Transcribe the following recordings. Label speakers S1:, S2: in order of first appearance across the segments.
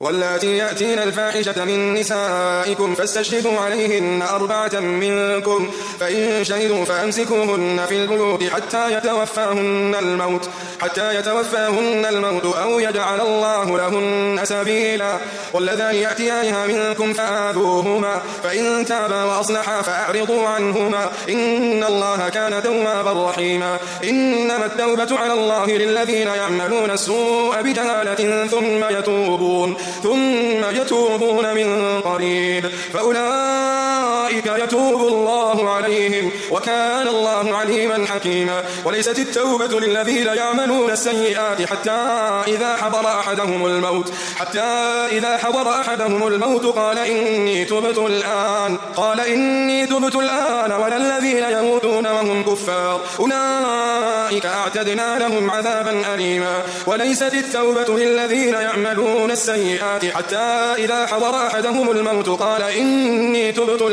S1: واللاتي يأتين الفاحشة من نسائكم فاستشهدوا عليهن 4 منكم، فإن شهدوا فأمسكوهن في البيوت حتى يتوفاهن الموت أو يجعل الله لهن سبيلا. واللذان يأتيانها منكم فآذوهما، فإن تابا وأصلحا فأعرضوا عنهما، إن الله كان توابا رحيما. إنما التوبة على الله للذين يعملون السوء بجهالة ثم يتوبون من قريب فأولئك يتوب الله عليهم، وكان الله عليما حكيما. وليست التوبة للذين يعملون السيئات حتى إذا حضر أحدهم الموت قال إني تبت الآن ولا الذين يموتون وهم كفار أولئك أعتدنا لهم عذابا أليما. وليست التوبة للذين يعملون السيئات حتى إذا حضر أحدهم الموت قال إني تبت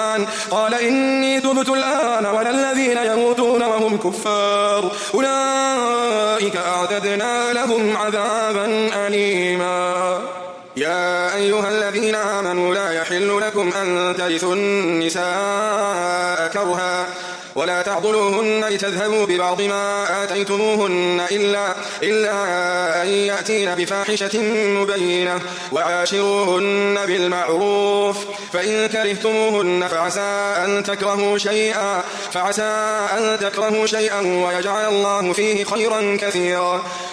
S1: الآن ولا الذين يموتون وهم كفار أولئك أعتدنا لهم عذابا أليما. يا أيها الذين آمنوا لا يحل لكم أن ترثوا النساء كرها ولا تعضلوهن لتذهبوا ببعض ما آتيتموهن إلا أن يأتين بفاحشة مبينة وعاشروهن بالمعروف، فإن كرهتموهن فعسى أن تكرهوا شيئا ويجعل الله فيه خيرا كثيرا.